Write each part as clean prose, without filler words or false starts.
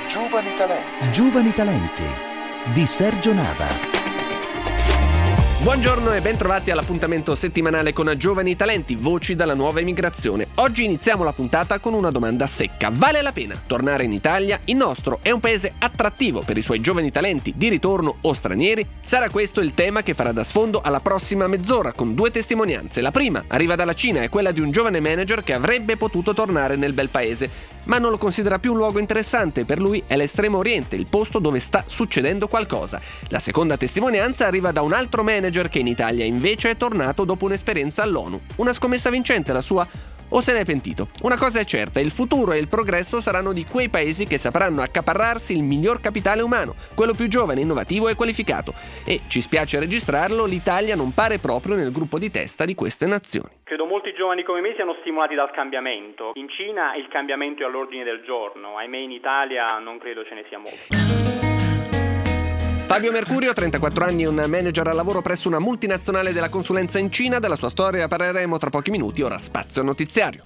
Giovani Talenti. Giovani Talenti di Sergio Nava. Buongiorno e bentrovati all'appuntamento settimanale con Giovani Talenti, voci dalla nuova emigrazione. Oggi iniziamo la puntata con una domanda secca. Vale la pena tornare in Italia? Il nostro è un paese attrattivo per i suoi giovani talenti di ritorno o stranieri? Sarà questo il tema che farà da sfondo alla prossima mezz'ora con due testimonianze. La prima arriva dalla Cina, è quella di un giovane manager che avrebbe potuto tornare nel bel paese, ma non lo considera più un luogo interessante. Per lui è l'Estremo Oriente, il posto dove sta succedendo qualcosa. La seconda testimonianza arriva da un altro manager che in Italia invece è tornato dopo un'esperienza all'ONU. Una scommessa vincente la sua? O se ne è pentito? Una cosa è certa, il futuro e il progresso saranno di quei paesi che sapranno accaparrarsi il miglior capitale umano, quello più giovane, innovativo e qualificato. E, ci spiace registrarlo, l'Italia non pare proprio nel gruppo di testa di queste nazioni. Credo molti giovani come me siano stimolati dal cambiamento. In Cina il cambiamento è all'ordine del giorno, ahimè in Italia non credo ce ne sia molto. Fabio Mercurio, 34 anni, un manager a lavoro presso una multinazionale della consulenza in Cina. Della sua storia parleremo tra pochi minuti, ora spazio notiziario.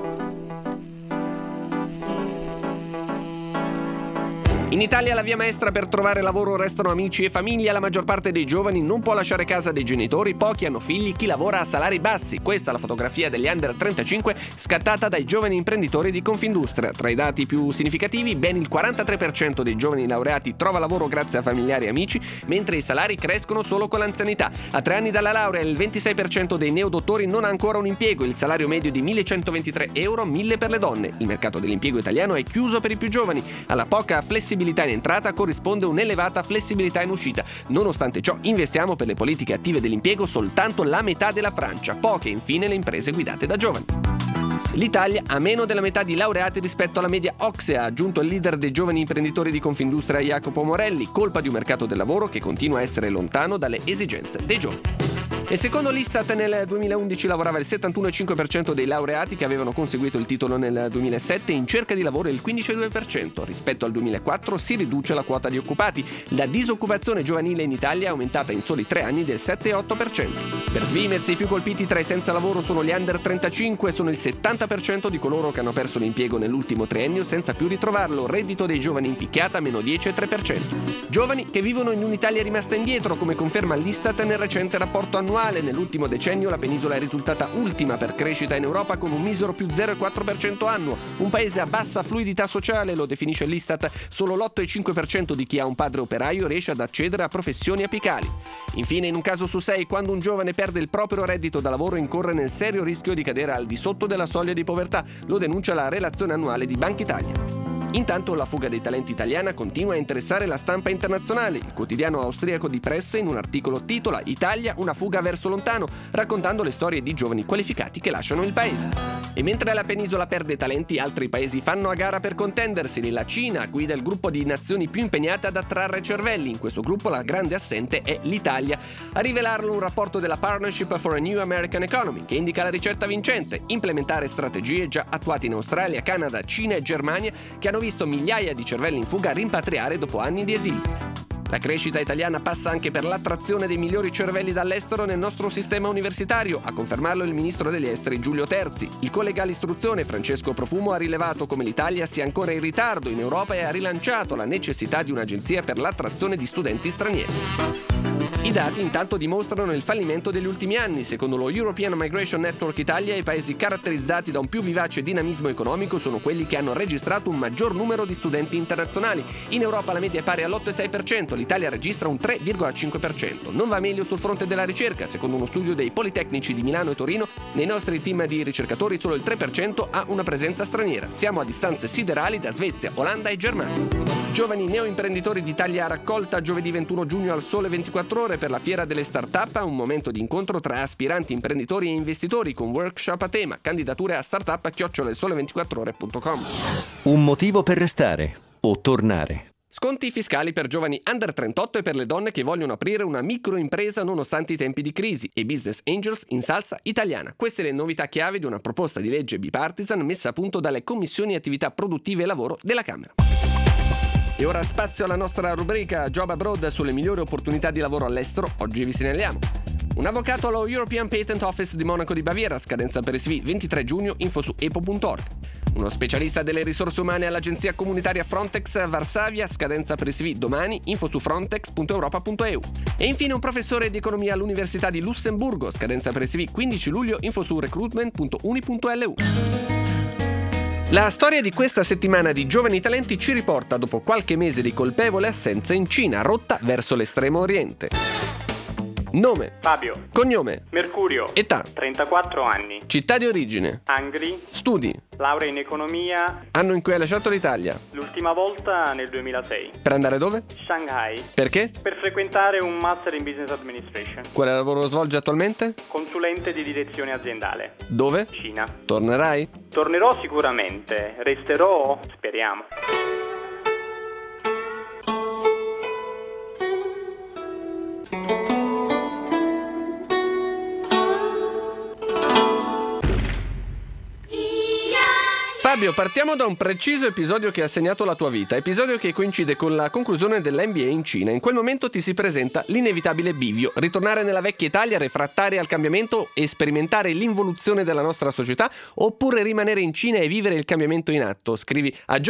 In Italia la via maestra per trovare lavoro restano amici e famiglia. La maggior parte dei giovani non può lasciare casa dei genitori, pochi hanno figli, chi lavora a salari bassi. Questa è la fotografia degli under 35 scattata dai giovani imprenditori di Confindustria. Tra i dati più significativi, ben il 43% dei giovani laureati trova lavoro grazie a familiari e amici, mentre i salari crescono solo con l'anzianità. A 3 anni dalla laurea il 26% dei neodottori non ha ancora un impiego, il salario medio di 1.123 euro, 1.000 per le donne. Il mercato dell'impiego italiano è chiuso per i più giovani. Alla poca flessibilità in entrata corrisponde un'elevata flessibilità in uscita. Nonostante ciò, investiamo per le politiche attive dell'impiego soltanto la metà della Francia, poche infine le imprese guidate da giovani. L'Italia ha meno della metà di laureati rispetto alla media OCSE, ha aggiunto il leader dei giovani imprenditori di Confindustria Jacopo Morelli, colpa di un mercato del lavoro che continua a essere lontano dalle esigenze dei giovani. E secondo l'Istat nel 2011 lavorava il 71,5% dei laureati che avevano conseguito il titolo nel 2007, in cerca di lavoro il 15,2%. Rispetto al 2004 si riduce la quota di occupati. La disoccupazione giovanile in Italia è aumentata in soli 3 anni del 7,8%. Per Svimez i più colpiti tra i senza lavoro sono gli under 35, sono il 70% di coloro che hanno perso l'impiego nell'ultimo triennio senza più ritrovarlo. Reddito dei giovani in picchiata meno 10,3%. Giovani che vivono in un'Italia rimasta indietro, come conferma l'Istat nel recente rapporto annuale. Nell'ultimo decennio la penisola è risultata ultima per crescita in Europa con un misero più 0,4% annuo. Un paese a bassa fluidità sociale, lo definisce l'Istat. Solo l'8,5% di chi ha un padre operaio riesce ad accedere a professioni apicali. Infine, in un caso su 6, quando un giovane perde il proprio reddito da lavoro incorre nel serio rischio di cadere al di sotto della soglia di povertà, lo denuncia la relazione annuale di Banca Italia. Intanto la fuga dei talenti italiana continua a interessare la stampa internazionale. Il quotidiano austriaco di Presse in un articolo titola "Italia, una fuga verso lontano", raccontando le storie di giovani qualificati che lasciano il paese. E mentre la penisola perde talenti, altri paesi fanno a gara per contenderseli. La Cina guida il gruppo di nazioni più impegnate ad attrarre cervelli. In questo gruppo la grande assente è l'Italia. A rivelarlo un rapporto della Partnership for a New American Economy, che indica la ricetta vincente: implementare strategie già attuate in Australia, Canada, Cina e Germania, che hanno visto migliaia di cervelli in fuga rimpatriare dopo anni di esilio. La crescita italiana passa anche per l'attrazione dei migliori cervelli dall'estero nel nostro sistema universitario, a confermarlo il ministro degli esteri Giulio Terzi. Il collega all'istruzione Francesco Profumo ha rilevato come l'Italia sia ancora in ritardo in Europa e ha rilanciato la necessità di un'agenzia per l'attrazione di studenti stranieri. I dati intanto dimostrano il fallimento degli ultimi anni. Secondo lo European Migration Network Italia, i paesi caratterizzati da un più vivace dinamismo economico sono quelli che hanno registrato un maggior numero di studenti internazionali. In Europa la media è pari all'8,6%, l'Italia registra un 3,5%. Non va meglio sul fronte della ricerca. Secondo uno studio dei Politecnici di Milano e Torino, nei nostri team di ricercatori solo il 3% ha una presenza straniera. Siamo a distanze siderali da Svezia, Olanda e Germania. Giovani neoimprenditori d'Italia a raccolta giovedì 21 giugno al Sole 24 Ore per la Fiera delle Startup, un momento di incontro tra aspiranti imprenditori e investitori con workshop a tema. Candidature a startup@sole24ore.com. Un motivo per restare o tornare. Sconti fiscali per giovani under 38 e per le donne che vogliono aprire una microimpresa nonostante i tempi di crisi, e Business Angels in salsa italiana. Queste le novità chiave di una proposta di legge bipartisan messa a punto dalle commissioni attività produttive e lavoro della Camera. E ora spazio alla nostra rubrica Job Abroad sulle migliori opportunità di lavoro all'estero. Oggi vi segnaliamo un avvocato allo European Patent Office di Monaco di Baviera, scadenza per i CV 23 giugno, info su epo.org. uno specialista delle risorse umane all'agenzia comunitaria Frontex a Varsavia, scadenza per il CV domani, info su frontex.europa.eu. E infine un professore di economia all'Università di Lussemburgo, scadenza per il CV 15 luglio, info su recruitment.uni.lu. La storia di questa settimana di Giovani Talenti ci riporta dopo qualche mese di colpevole assenza in Cina, rotta verso l'estremo oriente. Nome: Fabio. cognome: Mercurio. età: 34 anni. città di origine: Angri. studi: Laurea in economia. anno in cui hai lasciato l'Italia. L'ultima volta nel 2006. Per andare dove? Shanghai. Perché? Per frequentare un Master in Business Administration. Quale lavoro svolgi attualmente? Consulente di direzione aziendale. Dove? Cina. Tornerai? Tornerò sicuramente. Resterò? Speriamo. Fabio, partiamo da un preciso episodio che ha segnato la tua vita, episodio che coincide con la conclusione dell'MBA in Cina. In quel momento ti si presenta l'inevitabile bivio: ritornare nella vecchia Italia, refrattari al cambiamento e sperimentare l'involuzione della nostra società, oppure rimanere in Cina e vivere il cambiamento in atto. Scrivi a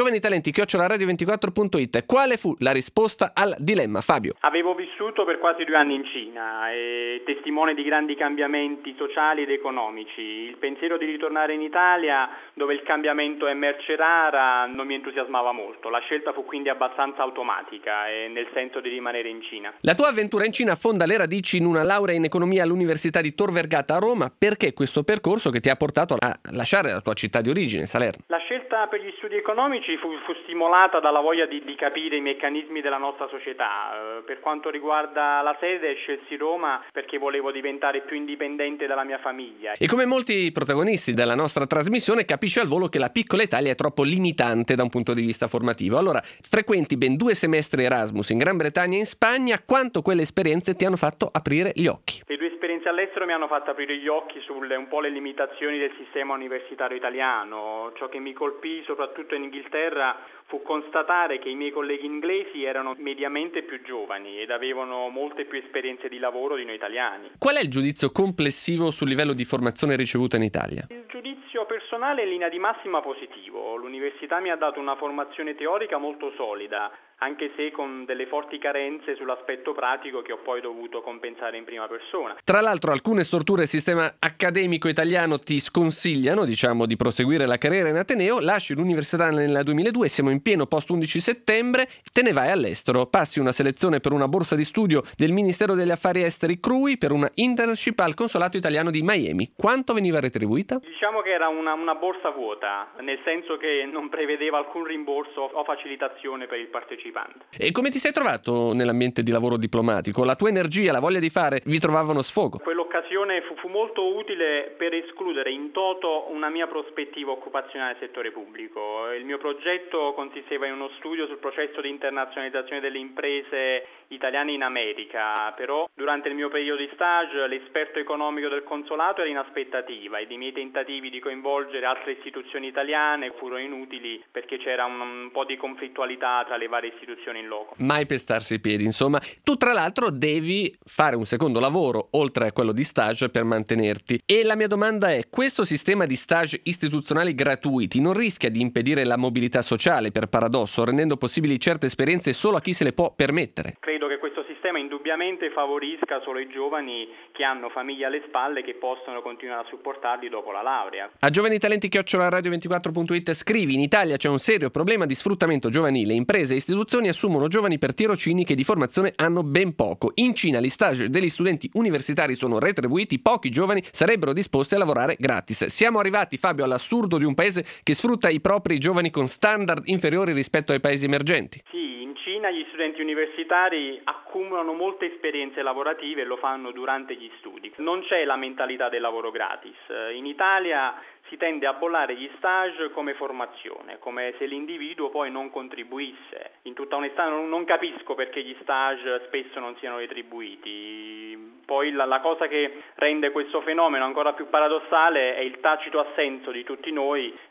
giovanitalenti@radio24.it. Quale fu la risposta al dilemma, Fabio? Avevo vissuto per quasi 2 anni in Cina e testimone di grandi cambiamenti sociali ed economici. Il pensiero di ritornare in Italia, dove il cambiamento è merce rara, non mi entusiasmava molto. La scelta fu quindi abbastanza automatica e nel senso di rimanere in Cina. La tua avventura in Cina affonda le radici in una laurea in economia all'Università di Tor Vergata a Roma. Perché questo percorso che ti ha portato a lasciare la tua città di origine, Salerno? La scelta per gli studi economici fu stimolata dalla voglia di capire i meccanismi della nostra società. Per quanto riguarda la sede, scelsi Roma perché volevo diventare più indipendente dalla mia famiglia. E come molti protagonisti della nostra trasmissione, capisci al volo che la piccola Italia è troppo limitante da un punto di vista formativo. Allora, frequenti ben 2 semestri Erasmus in Gran Bretagna e in Spagna. Quanto quelle esperienze ti hanno fatto aprire gli occhi? Le 2 esperienze all'estero mi hanno fatto aprire gli occhi sulle un po' le limitazioni del sistema universitario italiano. Ciò che mi colpì soprattutto in Inghilterra fu constatare che i miei colleghi inglesi erano mediamente più giovani ed avevano molte più esperienze di lavoro di noi italiani. Qual è il giudizio complessivo sul livello di formazione ricevuta in Italia? Il giudizio personale è in linea di massima positivo. L'università mi ha dato una formazione teorica molto solida, anche se con delle forti carenze sull'aspetto pratico che ho poi dovuto compensare in prima persona. Tra l'altro alcune strutture del sistema accademico italiano ti sconsigliano, di proseguire la carriera in Ateneo. Lasci l'università nel 2002, siamo in pieno post 11 settembre, te ne vai all'estero, passi una selezione per una borsa di studio del Ministero degli Affari Esteri CRUI per una internship al consolato italiano di Miami. Quanto veniva retribuita? Diciamo che era una borsa vuota, nel senso che non prevedeva alcun rimborso o facilitazione per il partecipante. E come ti sei trovato nell'ambiente di lavoro diplomatico? La tua energia, la voglia di fare vi trovavano sfogo? Quell'occasione fu molto utile per escludere in toto una mia prospettiva occupazionale nel settore pubblico. Il mio progetto consisteva in uno studio sul processo di internazionalizzazione delle imprese italiane in America, però durante il mio periodo di stage l'esperto economico del consolato era in aspettativa ed i miei tentativi di coinvolgere altre istituzioni italiane furono inutili perché c'era un po' di conflittualità tra le varie istituzioni in loco. Mai pestarsi i piedi, insomma. Tu tra l'altro devi fare un secondo lavoro oltre a quello di stage per mantenerti. E la mia domanda è: questo sistema di stage istituzionali gratuiti non rischia di impedire la mobilità sociale, per paradosso, rendendo possibili certe esperienze solo a chi se le può permettere? Credo che questo sistema indubbiamente favorisca solo i giovani che hanno famiglie alle spalle che possono continuare a supportarli dopo la laurea. A giovanitalenti@radio24.it scrivi: in Italia c'è un serio problema di sfruttamento giovanile. Imprese e istituzioni assumono giovani per tirocini che di formazione hanno ben poco. In Cina gli stage degli studenti universitari sono retribuiti, pochi giovani sarebbero disposti a lavorare gratis. Siamo arrivati, Fabio, all'assurdo di un paese che sfrutta i propri giovani con standard inferiori rispetto ai paesi emergenti. Sì, in Cina gli studenti universitari accumulano molte esperienze lavorative e lo fanno durante gli studi. Non c'è la mentalità del lavoro gratis. In Italia si tende a bollare gli stage come formazione, come se l'individuo poi non contribuisse. In tutta onestà non capisco perché gli stage spesso non siano retribuiti. Poi la cosa che rende questo fenomeno ancora più paradossale è il tacito assenso di tutti noi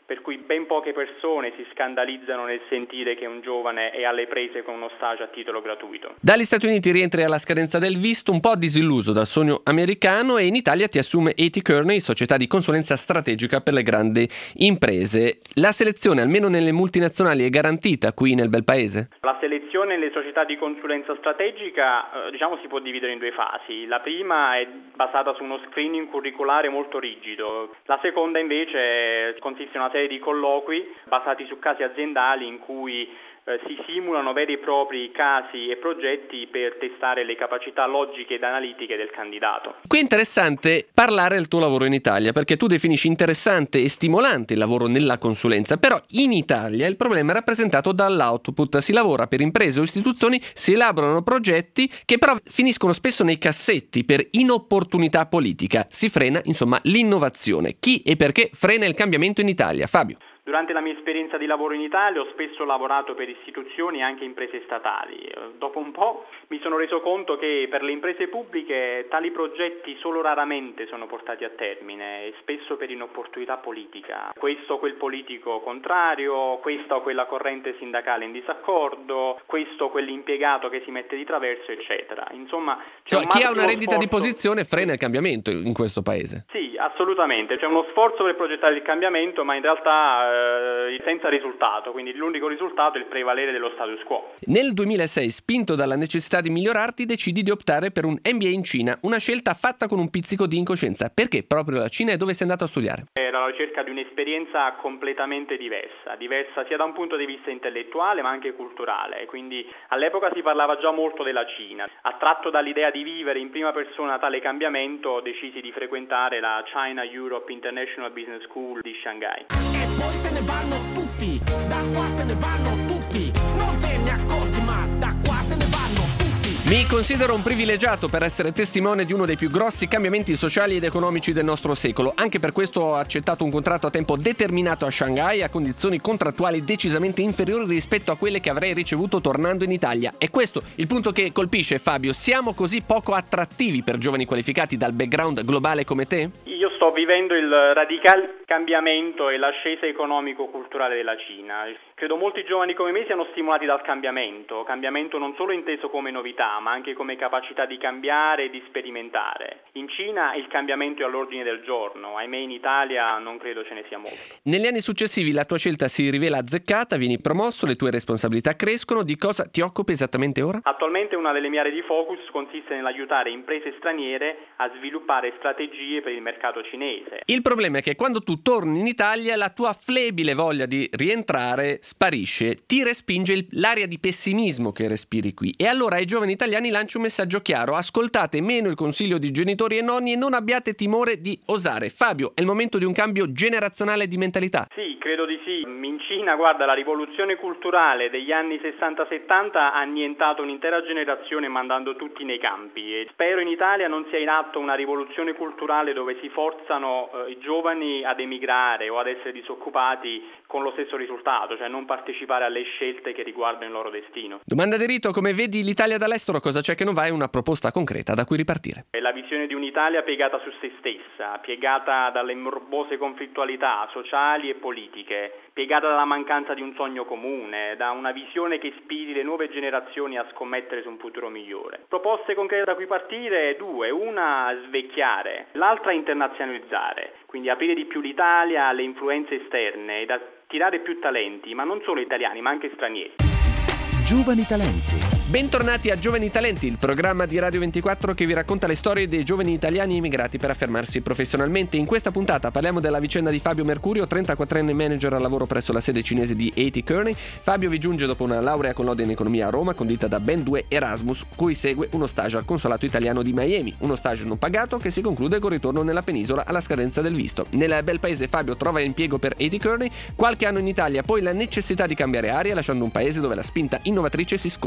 per cui ben poche persone si scandalizzano nel sentire che un giovane è alle prese con uno stage a titolo gratuito. Dagli Stati Uniti rientri alla scadenza del visto, un po' disilluso dal sogno americano, e in Italia ti assume A.T. Kearney, società di consulenza strategica per le grandi imprese. La selezione, almeno nelle multinazionali, è garantita qui nel bel paese? La selezione nelle società di consulenza strategica si può dividere in due fasi. La prima è basata su uno screening curriculare molto rigido. La seconda invece consiste in una serie di colloqui basati su casi aziendali in cui si simulano veri e propri casi e progetti per testare le capacità logiche ed analitiche del candidato. Qui è interessante parlare del tuo lavoro in Italia, perché tu definisci interessante e stimolante il lavoro nella consulenza, però in Italia il problema è rappresentato dall'output. Si lavora per imprese o istituzioni, si elaborano progetti che però finiscono spesso nei cassetti per inopportunità politica. Si frena, insomma, l'innovazione. Chi e perché frena il cambiamento in Italia? Fabio. Durante la mia esperienza di lavoro in Italia ho spesso lavorato per istituzioni e anche imprese statali. Dopo un po' mi sono reso conto che per le imprese pubbliche tali progetti solo raramente sono portati a termine, e spesso per inopportunità politica. Questo o quel politico contrario, questa o quella corrente sindacale in disaccordo, questo o quell'impiegato che si mette di traverso, eccetera. Insomma, chi ha una rendita di posizione frena il cambiamento in questo paese. Sì, assolutamente. C'è uno sforzo per progettare il cambiamento, ma in realtà senza risultato, quindi l'unico risultato è il prevalere dello status quo. Nel 2006, spinto dalla necessità di migliorarti, decidi di optare per un MBA in Cina, una scelta fatta con un pizzico di incoscienza. Perché proprio la Cina e dove sei andato a studiare? Era alla ricerca di un'esperienza completamente diversa sia da un punto di vista intellettuale ma anche culturale, quindi all'epoca si parlava già molto della Cina. Attratto dall'idea di vivere in prima persona tale cambiamento, decisi di frequentare la China Europe International Business School di Shanghai. E poi se ne vanno tutti, da qua se ne vanno tutti, non te ne accorgi ma da qua se ne vanno tutti. Mi considero un privilegiato per essere testimone di uno dei più grossi cambiamenti sociali ed economici del nostro secolo. Anche per questo ho accettato un contratto a tempo determinato a Shanghai a condizioni contrattuali decisamente inferiori rispetto a quelle che avrei ricevuto tornando in Italia. È questo il punto che colpisce, Fabio. Siamo così poco attrattivi per giovani qualificati dal background globale come te? Io sto vivendo il radicale cambiamento e l'ascesa economico-culturale della Cina. Credo molti giovani come me siano stimolati dal cambiamento non solo inteso come novità, ma anche come capacità di cambiare e di sperimentare. In Cina il cambiamento è all'ordine del giorno, ahimè in Italia non credo ce ne sia molto. Negli anni successivi la tua scelta si rivela azzeccata, vieni promosso, le tue responsabilità crescono. Di cosa ti occupi esattamente ora? Attualmente una delle mie aree di focus consiste nell'aiutare imprese straniere a sviluppare strategie per il mercato cinese. Il problema è che quando tu torni in Italia la tua flebile voglia di rientrare sparisce, ti respinge l'aria di pessimismo che respiri qui, e allora ai giovani italiani lancio un messaggio chiaro: ascoltate meno il consiglio di genitori e nonni e non abbiate timore di osare. Fabio, è il momento di un cambio generazionale di mentalità? Sì, credo di sì. In Cina, guarda, la rivoluzione culturale degli anni 60-70 ha annientato un'intera generazione mandando tutti nei campi, e spero in Italia non sia in atto una rivoluzione culturale dove si forzano i giovani ad emigrare o ad essere disoccupati con lo stesso risultato, cioè non partecipare alle scelte che riguardano il loro destino. Domanda di rito: come vedi l'Italia dall'estero? Cosa c'è che non va? È una proposta concreta da cui ripartire. È la visione di un'Italia piegata su se stessa, piegata dalle morbose conflittualità sociali e politiche, piegata dalla mancanza di un sogno comune, da una visione che ispiri le nuove generazioni a scommettere su un futuro migliore. Proposte concrete da cui partire: due. Una, svecchiare; l'altra, internazionalizzare, quindi aprire di più l'Italia alle influenze esterne ed attirare più talenti, ma non solo italiani, ma anche stranieri. Giovani Talenti. Bentornati a Giovani Talenti, il programma di Radio 24 che vi racconta le storie dei giovani italiani immigrati per affermarsi professionalmente. In questa puntata parliamo della vicenda di Fabio Mercurio, 34enne manager a lavoro presso la sede cinese di A.T. Kearney. Fabio vi giunge dopo una laurea con lode in economia a Roma, condita da ben 2 Erasmus, cui segue uno stage al consolato italiano di Miami, uno stage non pagato che si conclude col ritorno nella penisola alla scadenza del visto. Nel bel paese Fabio trova impiego per A.T. Kearney, qualche anno in Italia, poi la necessità di cambiare aria, lasciando un paese dove la spinta innovatrice si scontra con il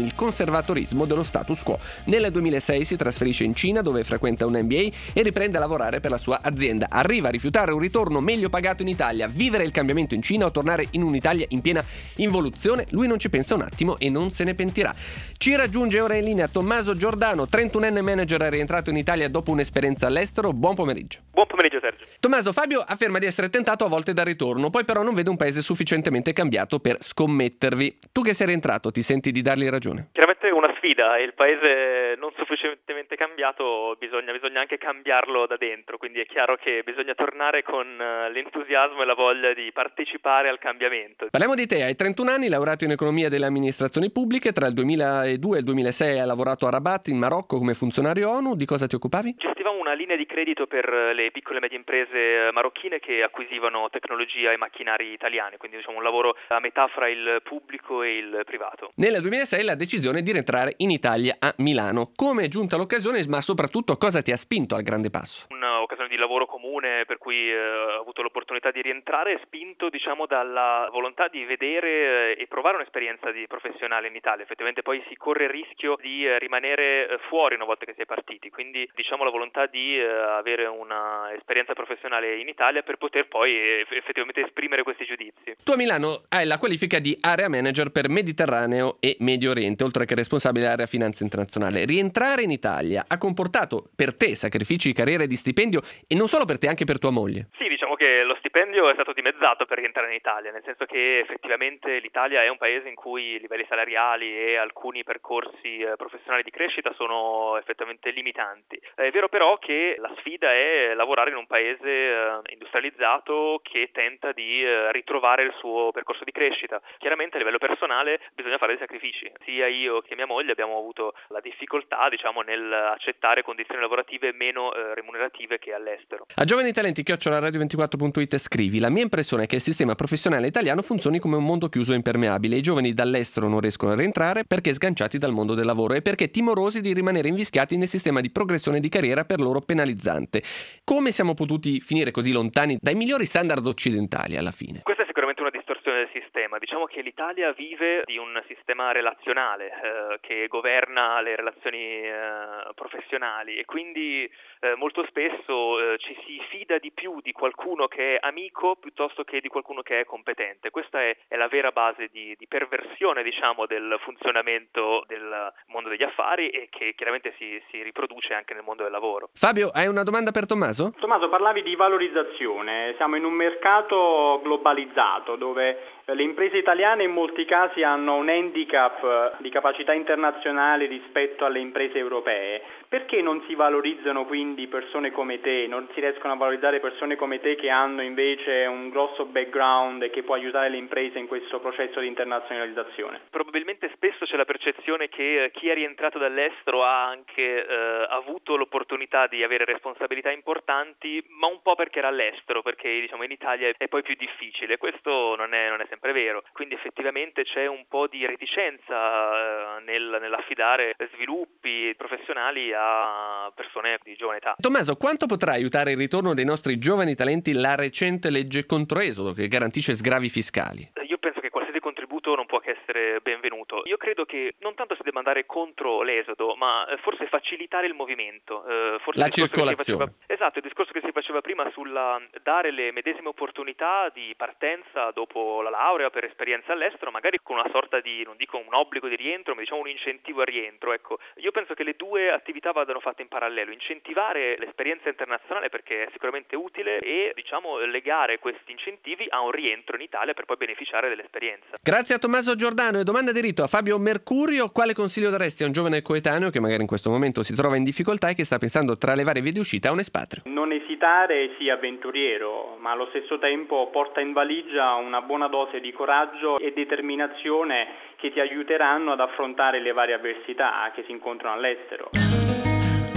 il conservatorismo dello status quo. Nel 2006 si trasferisce in Cina, dove frequenta un MBA e riprende a lavorare per la sua azienda. Arriva a rifiutare un ritorno meglio pagato in Italia, vivere il cambiamento in Cina o tornare in un'Italia in piena involuzione. Lui non ci pensa un attimo e non se ne pentirà. Ci raggiunge ora in linea Tommaso Giordano, 31enne manager rientrato in Italia dopo un'esperienza all'estero. Buon pomeriggio. Buon pomeriggio Sergio. Tommaso, Fabio afferma di essere tentato a volte dal ritorno, poi però non vede un paese sufficientemente cambiato per scommettervi. Tu che sei rientrato, ti senti di dargli ragione? Chiaramente è una sfida, il paese non sufficientemente cambiato, bisogna anche cambiarlo da dentro, quindi è chiaro che bisogna tornare con l'entusiasmo e la voglia di partecipare al cambiamento. Parliamo di te, hai 31 anni, laureato in economia delle amministrazioni pubbliche, tra il 2002 e il 2006 hai lavorato a Rabat in Marocco come funzionario ONU. Di cosa ti occupavi? Gestivamo una linea di credito per le piccole e medie imprese marocchine che acquisivano tecnologia e macchinari italiani, quindi un lavoro a metà fra il pubblico e il privato. Nel 2006 la decisione di rientrare in Italia a Milano. Come è giunta l'occasione, ma soprattutto cosa ti ha spinto al grande passo? Un'occasione di lavoro comune per cui ho avuto l'opportunità di rientrare, spinto dalla volontà di vedere e provare un'esperienza professionale in Italia. Effettivamente poi si corre il rischio di rimanere fuori una volta che si è partiti, quindi la volontà di avere una esperienza professionale in Italia per poter poi effettivamente esprimere questi giudizi. Tu a Milano hai la qualifica di area manager per Mediterraneo e Medio Oriente, oltre che responsabile area finanza internazionale. Rientrare in Italia ha comportato per te sacrifici di carriera e di stipendio, e non solo per te, anche per tua moglie. Sì, diciamo che lo stipendio è stato dimezzato per rientrare in Italia, nel senso che effettivamente l'Italia è un paese in cui i livelli salariali e alcuni percorsi professionali di crescita sono effettivamente limitanti. È vero però che la sfida è lavorare in un paese industrializzato che tenta di ritrovare il suo percorso di crescita. Chiaramente a livello personale bisogna fare dei sacrifici. Sia io che mia moglie abbiamo avuto la difficoltà, nel accettare condizioni lavorative meno remunerative che all'estero. A giovanitalenti@radio24.it scrivi: la mia impressione è che il sistema professionale italiano funzioni come un mondo chiuso e impermeabile. I giovani dall'estero non riescono a rientrare perché sganciati dal mondo del lavoro e perché timorosi di rimanere invischiati nel sistema di progressione di carriera per loro penalizzante. Come siamo potuti finire così lontani dai migliori standard occidentali alla fine? Questa è sicuramente una distorsione del sistema. Diciamo che l'Italia vive di un sistema relazionale che governa le relazioni professionali e quindi molto spesso ci si fida di più di qualcuno che è amico piuttosto che di qualcuno che è competente. Questa è la vera base di perversione del funzionamento del mondo degli affari e che chiaramente si riproduce anche nel mondo del lavoro. Fabio, hai una domanda per Tommaso? Tommaso, parlavi di valorizzazione. Siamo in un mercato globalizzato dove le imprese italiane in molti casi hanno un handicap di capacità internazionale rispetto alle imprese europee. Perché non si valorizzano quindi persone come te? Non si riescono a valorizzare persone come te che hanno invece un grosso background e che può aiutare le imprese in questo processo di internazionalizzazione? Probabilmente spesso c'è la percezione che chi è rientrato dall'estero ha anche avuto l'opportunità di avere responsabilità importanti, ma un po' perché era all'estero, perché in Italia è poi più difficile. Questo non è sempre vero. Quindi effettivamente c'è un po' di reticenza nell'affidare sviluppi professionali a persone di giovane età. Tommaso, quanto potrà aiutare il ritorno dei nostri giovani talenti la recente legge contro esodo che garantisce sgravi fiscali? Io penso che qualsiasi contributo non può che essere benvenuto. Io credo che non tanto si debba andare contro l'esodo, ma forse facilitare il movimento. Forse la circolazione. Esatto, il discorso che si faceva prima sulla dare le medesime opportunità di partenza dopo la laurea per esperienza all'estero, magari con una sorta di, non dico un obbligo di rientro, ma un incentivo al rientro. Ecco, io penso che le due attività vadano fatte in parallelo. Incentivare l'esperienza internazionale perché è sicuramente utile e legare questi incentivi a un rientro in Italia per poi beneficiare dell'esperienza. Grazie a Tommaso Giordano. E domanda di rito a Fabio Mercurio: quale consiglio daresti a un giovane coetaneo che magari in questo momento si trova in difficoltà e che sta pensando tra le varie vie di uscita a un espatrio? Non esitare, sii avventuriero, ma allo stesso tempo porta in valigia una buona dose di coraggio e determinazione che ti aiuteranno ad affrontare le varie avversità che si incontrano all'estero.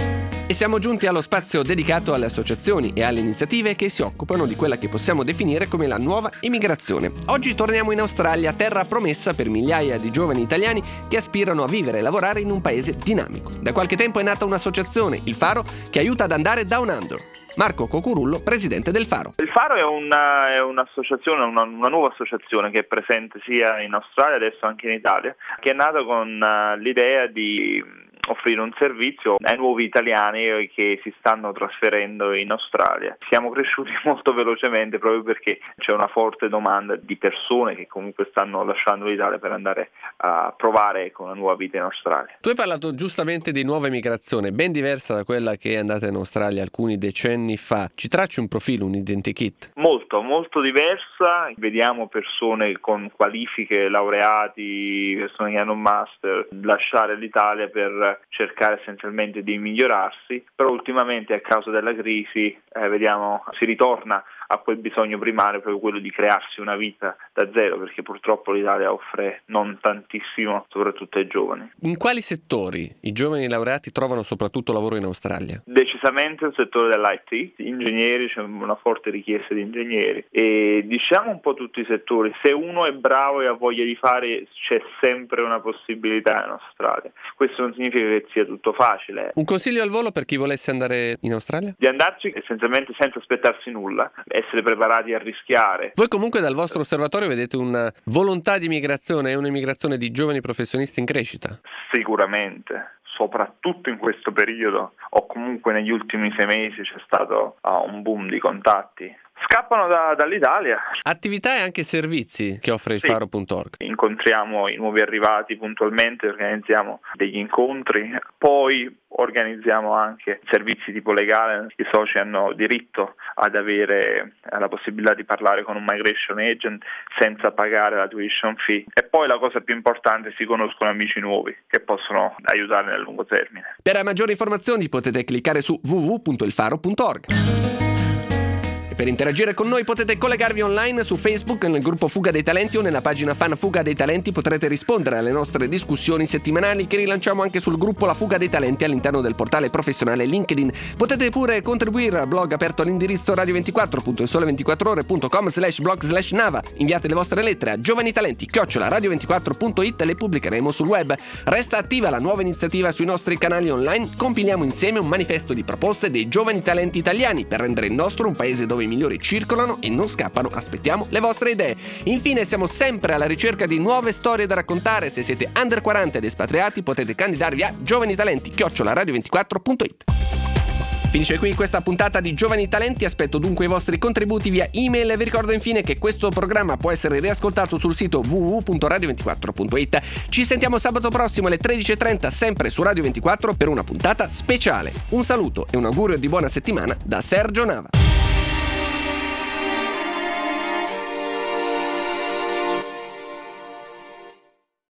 E siamo giunti allo spazio dedicato alle associazioni e alle iniziative che si occupano di quella che possiamo definire come la nuova immigrazione. Oggi torniamo in Australia, terra promessa per migliaia di giovani italiani che aspirano a vivere e lavorare in un paese dinamico. Da qualche tempo è nata un'associazione, il Faro, che aiuta ad andare down under. Marco Cocurullo, presidente del Faro. Il Faro è un'associazione, una nuova associazione che è presente sia in Australia, adesso anche in Italia, che è nata con l'idea di offrire un servizio ai nuovi italiani che si stanno trasferendo in Australia. Siamo cresciuti molto velocemente proprio perché c'è una forte domanda di persone che comunque stanno lasciando l'Italia per andare a provare una nuova vita in Australia. Tu hai parlato giustamente di nuova immigrazione, ben diversa da quella che è andata in Australia alcuni decenni fa. Ci tracci un profilo, un identikit? Molto diversa. Vediamo persone con qualifiche, laureati, persone che hanno un master, lasciare l'Italia per cercare essenzialmente di migliorarsi, però ultimamente a causa della crisi vediamo si ritorna a quel bisogno primario, proprio quello di crearsi una vita da zero, perché purtroppo l'Italia offre non tantissimo, soprattutto ai giovani. In quali settori i giovani laureati trovano soprattutto lavoro in Australia? Decisamente il settore dell'IT, ingegneri, c'è una forte richiesta di ingegneri e diciamo un po' tutti i settori. Se uno è bravo e ha voglia di fare, c'è sempre una possibilità in Australia. Questo non significa che sia tutto facile. Un consiglio al volo per chi volesse andare in Australia? Di andarci essenzialmente senza aspettarsi nulla, essere preparati a rischiare. Voi comunque dal vostro osservatorio vedete una volontà di migrazione e un'immigrazione di giovani professionisti in crescita? Sicuramente. Soprattutto in questo periodo o comunque negli ultimi 6 mesi c'è stato un boom di contatti. Scappano dall'Italia. Attività e anche servizi che offre il Faro.org. Incontriamo i nuovi arrivati puntualmente, organizziamo degli incontri, poi organizziamo anche servizi tipo legale. I soci hanno diritto ad avere la possibilità di parlare con un migration agent senza pagare la tuition fee. E poi la cosa più importante, si conoscono amici nuovi che possono aiutare nel lungo termine. Per maggiori informazioni potete cliccare su www.ilfaro.org. Per interagire con noi potete collegarvi online su Facebook nel gruppo Fuga dei Talenti o nella pagina fan Fuga dei Talenti. Potrete rispondere alle nostre discussioni settimanali che rilanciamo anche sul gruppo La Fuga dei Talenti all'interno del portale professionale LinkedIn. Potete pure contribuire al blog aperto all'indirizzo radio24.sole24ore.com/blog/nava. Inviate le vostre lettere a giovanitalenti@radio24.it e le pubblicheremo sul web. Resta attiva la nuova iniziativa sui nostri canali online. Compiliamo insieme un manifesto di proposte dei giovani talenti italiani per rendere il nostro un paese dove i migliori circolano e non scappano. Aspettiamo le vostre idee. Infine siamo sempre alla ricerca di nuove storie da raccontare. Se siete under 40 ed espatriati potete candidarvi a giovanitalenti@radio24.it. Finisce qui questa puntata di Giovani Talenti, aspetto dunque i vostri contributi via email e vi ricordo infine che questo programma può essere riascoltato sul sito www.radio24.it. Ci sentiamo sabato prossimo alle 13.30 sempre su Radio 24 per una puntata speciale. Un saluto e un augurio di buona settimana da Sergio Nava.